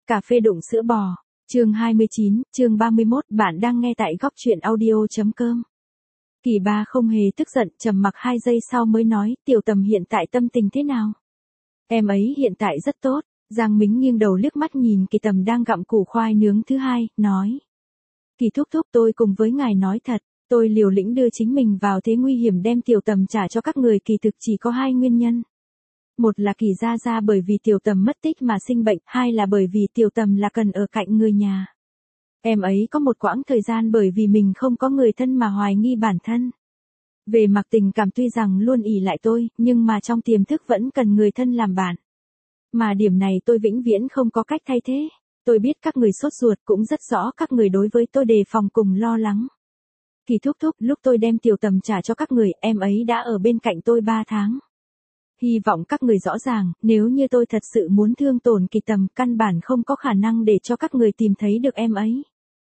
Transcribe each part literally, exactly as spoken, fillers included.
Cà phê đụng sữa bò. Chương hai mươi chín, chương ba mươi mốt, bạn đang nghe tại góc truyện audio.com. Kỳ ba không hề tức giận, trầm mặc hai giây sau mới nói, Tiểu Tầm hiện tại tâm tình thế nào? Em ấy hiện tại rất tốt. Giang Mính nghiêng đầu liếc mắt nhìn Kỳ Tầm đang gặm củ khoai nướng thứ hai, nói. Kỳ thúc thúc, tôi cùng với ngài nói thật, tôi liều lĩnh đưa chính mình vào thế nguy hiểm đem Tiểu Tầm trả cho các người kỳ thực chỉ có hai nguyên nhân. Một là Kỳ gia gia bởi vì Tiểu Tầm mất tích mà sinh bệnh, hai là bởi vì Tiểu Tầm là cần ở cạnh người nhà. Em ấy có một quãng thời gian bởi vì mình không có người thân mà hoài nghi bản thân. Về mặt tình cảm tuy rằng luôn ỷ lại tôi, nhưng mà trong tiềm thức vẫn cần người thân làm bạn. Mà điểm này tôi vĩnh viễn không có cách thay thế. Tôi biết các người sốt ruột, cũng rất rõ các người đối với tôi đề phòng cùng lo lắng. Kỳ thúc thúc, lúc tôi đem Tiểu Tầm trả cho các người, em ấy đã ở bên cạnh tôi ba tháng. Hy vọng các người rõ ràng, nếu như tôi thật sự muốn thương tổn Kỳ Tầm, căn bản không có khả năng để cho các người tìm thấy được em ấy.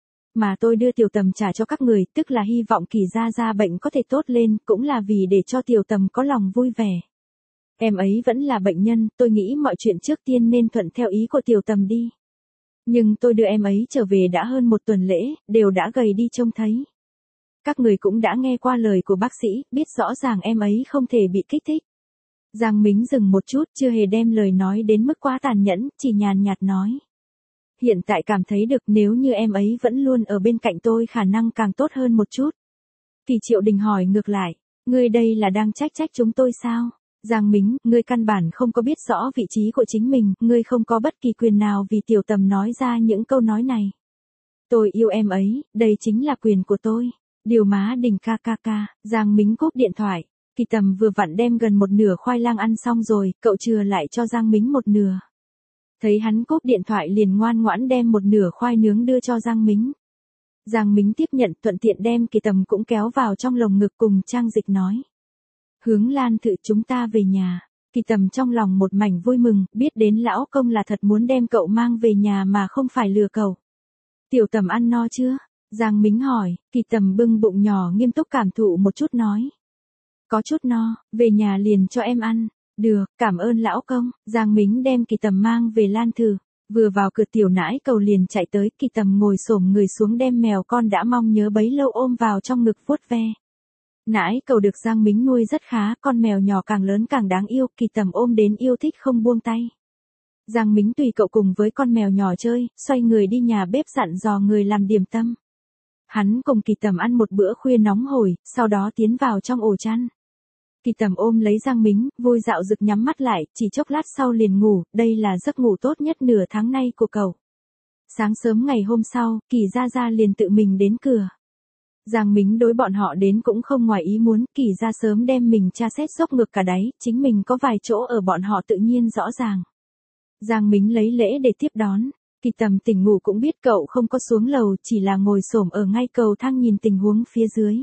Mà tôi đưa Tiểu Tầm trả cho các người, tức là hy vọng Kỳ gia gia bệnh có thể tốt lên, cũng là vì để cho Tiểu Tầm có lòng vui vẻ. Em ấy vẫn là bệnh nhân, tôi nghĩ mọi chuyện trước tiên nên thuận theo ý của Tiểu Tầm đi. Nhưng tôi đưa em ấy trở về đã hơn một tuần lễ, đều đã gầy đi trông thấy. Các người cũng đã nghe qua lời của bác sĩ, biết rõ ràng em ấy không thể bị kích thích. Giang Mính dừng một chút, chưa hề đem lời nói đến mức quá tàn nhẫn, chỉ nhàn nhạt nói. Hiện tại cảm thấy được nếu như em ấy vẫn luôn ở bên cạnh tôi khả năng càng tốt hơn một chút. Kỳ Triệu Đình hỏi ngược lại, ngươi đây là đang trách trách chúng tôi sao? Giang Mính, ngươi căn bản không có biết rõ vị trí của chính mình, ngươi không có bất kỳ quyền nào vì Tiểu Tầm nói ra những câu nói này. Tôi yêu em ấy, đây chính là quyền của tôi. Điều má Đình ca ca ca, Giang Mính cúp điện thoại. Kỳ Tầm vừa vặn đem gần một nửa khoai lang ăn xong rồi, cậu chừa lại cho Giang Mính một nửa. Thấy hắn cúp điện thoại liền ngoan ngoãn đem một nửa khoai nướng đưa cho Giang Mính. Giang Mính tiếp nhận, thuận tiện đem Kỳ Tầm cũng kéo vào trong lồng ngực cùng Trang Dịch nói. Hướng Lan Thự, chúng ta về nhà. Kỳ Tầm trong lòng một mảnh vui mừng, biết đến lão công là thật muốn đem cậu mang về nhà mà không phải lừa cậu. Tiểu Tầm ăn no chưa? Giang Mính hỏi. Kỳ Tầm bưng bụng nhỏ nghiêm túc cảm thụ một chút nói. Có chút no, về nhà liền cho em ăn. Được, cảm ơn lão công. Giang Mính đem Kỳ Tầm mang về Lan Thự. Vừa vào cửa tiểu nãi cầu liền chạy tới, Kỳ Tầm ngồi xổm người xuống đem mèo con đã mong nhớ bấy lâu ôm vào trong ngực vuốt ve. Nãi cầu được Giang Mính nuôi rất khá, con mèo nhỏ càng lớn càng đáng yêu, Kỳ Tầm ôm đến yêu thích không buông tay. Giang Mính tùy cậu cùng với con mèo nhỏ chơi, xoay người đi nhà bếp dặn dò người làm điểm tâm. Hắn cùng Kỳ Tầm ăn một bữa khuya nóng hổi, sau đó tiến vào trong ổ chăn. Kỳ Tầm ôm lấy Giang Mính, vui dạo rực nhắm mắt lại, chỉ chốc lát sau liền ngủ, đây là giấc ngủ tốt nhất nửa tháng nay của cậu. Sáng sớm ngày hôm sau, Kỳ gia gia liền tự mình đến cửa. Giang Mính đối bọn họ đến cũng không ngoài ý muốn, Kỳ gia sớm đem mình tra xét dốc ngược cả đáy, chính mình có vài chỗ ở bọn họ tự nhiên rõ ràng. Giang Mính lấy lễ để tiếp đón. Kỳ Tầm tỉnh ngủ cũng biết cậu không có xuống lầu, chỉ là ngồi xổm ở ngay cầu thang nhìn tình huống phía dưới.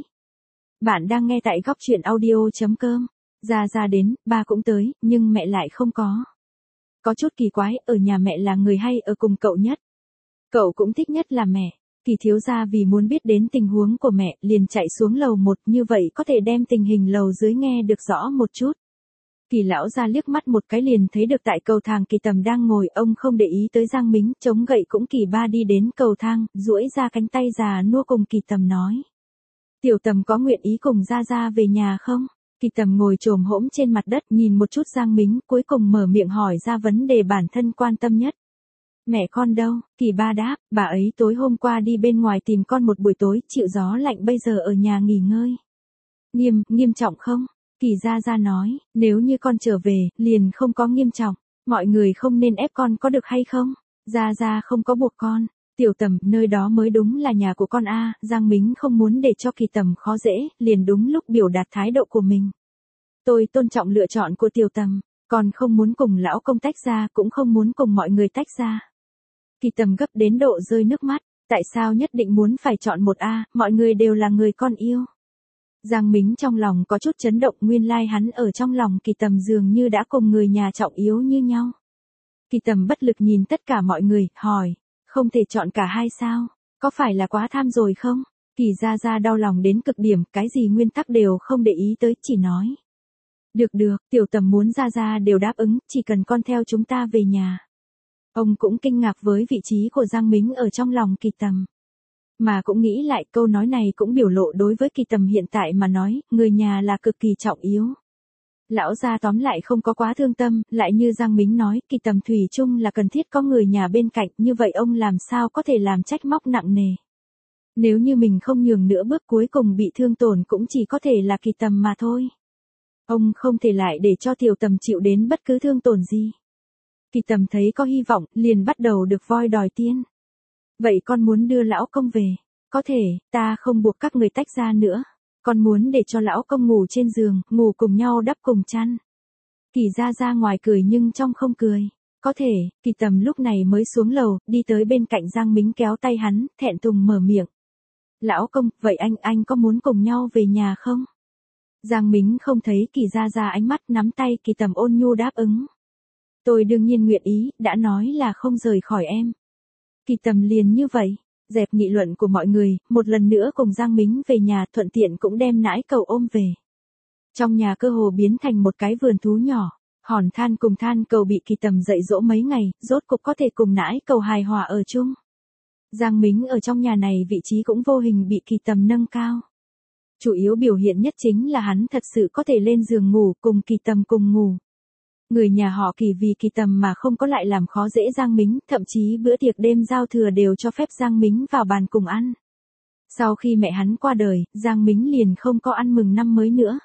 Bạn đang nghe tại góc truyện audio.com. Gia Gia đến, ba cũng tới, nhưng mẹ lại không có. Có chút kỳ quái, ở nhà mẹ là người hay ở cùng cậu nhất. Cậu cũng thích nhất là mẹ. Kỳ thiếu gia vì muốn biết đến tình huống của mẹ, liền chạy xuống lầu một, như vậy có thể đem tình hình lầu dưới nghe được rõ một chút. Kỳ lão gia liếc mắt một cái liền thấy được tại cầu thang Kỳ Tầm đang ngồi, ông không để ý tới Giang Mính, chống gậy cũng Kỳ ba đi đến cầu thang, duỗi ra cánh tay già nua cùng Kỳ Tầm nói. Tiểu Tầm có nguyện ý cùng Gia Gia về nhà không? Kỳ Tầm ngồi chồm hỗn trên mặt đất nhìn một chút Giang Mính, cuối cùng mở miệng hỏi ra vấn đề bản thân quan tâm nhất. Mẹ con đâu? Kỳ ba đáp, bà ấy tối hôm qua đi bên ngoài tìm con một buổi tối, chịu gió lạnh bây giờ ở nhà nghỉ ngơi. Nghiêm, nghiêm trọng không? Kỳ Gia Gia nói, nếu như con trở về, liền không có nghiêm trọng, mọi người không nên ép con có được hay không? Gia Gia không có buộc con. Tiểu Tầm, nơi đó mới đúng là nhà của con a. Giang Mính không muốn để cho Kỳ Tầm khó dễ, liền đúng lúc biểu đạt thái độ của mình. Tôi tôn trọng lựa chọn của Tiểu Tầm, còn không muốn cùng lão công tách ra, cũng không muốn cùng mọi người tách ra. Kỳ Tầm gấp đến độ rơi nước mắt, tại sao nhất định muốn phải chọn một a, mọi người đều là người con yêu. Giang Mính trong lòng có chút chấn động, nguyên lai like hắn ở trong lòng Kỳ Tầm dường như đã cùng người nhà trọng yếu như nhau. Kỳ Tầm bất lực nhìn tất cả mọi người, hỏi. Không thể chọn cả hai sao? Có phải là quá tham rồi không? Kỳ Gia Gia đau lòng đến cực điểm, cái gì nguyên tắc đều không để ý tới, chỉ nói. Được được, Tiểu Tầm muốn Gia Gia đều đáp ứng, chỉ cần con theo chúng ta về nhà. Ông cũng kinh ngạc với vị trí của Giang Mính ở trong lòng Kỳ Tầm. Mà cũng nghĩ lại câu nói này cũng biểu lộ đối với Kỳ Tầm hiện tại mà nói, người nhà là cực kỳ trọng yếu. Lão gia tóm lại không có quá thương tâm, lại như Giang Mính nói, Kỳ Tầm thủy chung là cần thiết có người nhà bên cạnh, như vậy ông làm sao có thể làm trách móc nặng nề. Nếu như mình không nhường nữa bước cuối cùng bị thương tổn cũng chỉ có thể là Kỳ Tầm mà thôi. Ông không thể lại để cho Tiểu Tầm chịu đến bất cứ thương tổn gì. Kỳ Tầm thấy có hy vọng, liền bắt đầu được voi đòi tiên. Vậy con muốn đưa lão công về. Có thể, ta không buộc các người tách ra nữa. Con muốn để cho lão công ngủ trên giường, ngủ cùng nhau đắp cùng chăn. Kỳ ra ra ngoài cười nhưng trong không cười. Có thể, Kỳ Tầm lúc này mới xuống lầu, đi tới bên cạnh Giang Mính kéo tay hắn, thẹn thùng mở miệng. Lão công, vậy anh, anh có muốn cùng nhau về nhà không? Giang Mính không thấy Kỳ ra ra ánh mắt nắm tay Kỳ Tầm ôn nhu đáp ứng. Tôi đương nhiên nguyện ý, đã nói là không rời khỏi em. Kỳ Tầm liền như vậy, dẹp nghị luận của mọi người, một lần nữa cùng Giang Mính về nhà, thuận tiện cũng đem nãi cầu ôm về. Trong nhà cơ hồ biến thành một cái vườn thú nhỏ, Hòn Than cùng Than Cầu bị Kỳ Tầm dạy dỗ mấy ngày, rốt cục có thể cùng nãi cầu hài hòa ở chung. Giang Mính ở trong nhà này vị trí cũng vô hình bị Kỳ Tầm nâng cao. Chủ yếu biểu hiện nhất chính là hắn thật sự có thể lên giường ngủ cùng Kỳ Tầm cùng ngủ. Người nhà họ Kỳ vì Kỳ Tầm mà không có lại làm khó dễ Giang Mính, thậm chí bữa tiệc đêm giao thừa đều cho phép Giang Mính vào bàn cùng ăn. Sau khi mẹ hắn qua đời, Giang Mính liền không có ăn mừng năm mới nữa.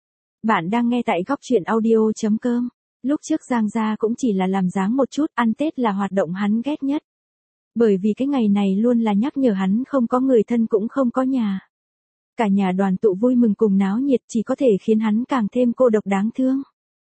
Bạn đang nghe tại góc truyện audio chấm com. Lúc trước Giang gia cũng chỉ là làm dáng một chút, ăn Tết là hoạt động hắn ghét nhất. Bởi vì cái ngày này luôn là nhắc nhở hắn không có người thân cũng không có nhà. Cả nhà đoàn tụ vui mừng cùng náo nhiệt chỉ có thể khiến hắn càng thêm cô độc đáng thương.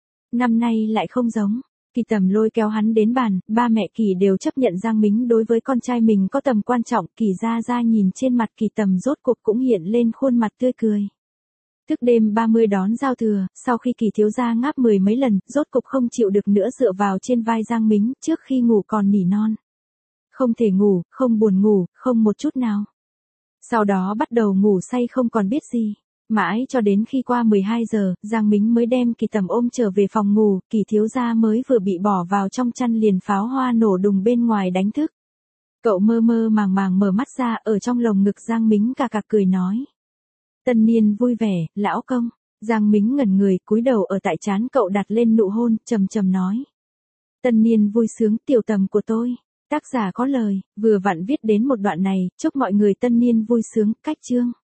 Năm nay lại không giống, Kỳ Tầm lôi kéo hắn đến bàn, ba mẹ Kỳ đều chấp nhận Giang Mính đối với con trai mình có tầm quan trọng, Kỳ ra ra nhìn trên mặt Kỳ Tầm rốt cuộc cũng hiện lên khuôn mặt tươi cười. Thức đêm ba mươi đón giao thừa, sau khi Kỳ thiếu gia ngáp mười mấy lần, rốt cục không chịu được nữa dựa vào trên vai Giang Mính, trước khi ngủ còn nỉ non. Không thể ngủ, không buồn ngủ, không một chút nào. Sau đó bắt đầu ngủ say không còn biết gì. Mãi cho đến khi qua mười hai giờ, Giang Mính mới đem Kỳ Tầm ôm trở về phòng ngủ, Kỳ thiếu gia mới vừa bị bỏ vào trong chăn liền pháo hoa nổ đùng bên ngoài đánh thức. Cậu mơ mơ màng màng mở mắt ra, ở trong lồng ngực Giang Mính cà cà cười nói. Tân niên vui vẻ, lão công. Giang Mính ngẩn người, cúi đầu ở tại trán cậu đặt lên nụ hôn, trầm trầm nói. Tân niên vui sướng, Tiểu Tầm của tôi. Tác giả có lời, vừa vặn viết đến một đoạn này, chúc mọi người tân niên vui sướng, cách chương.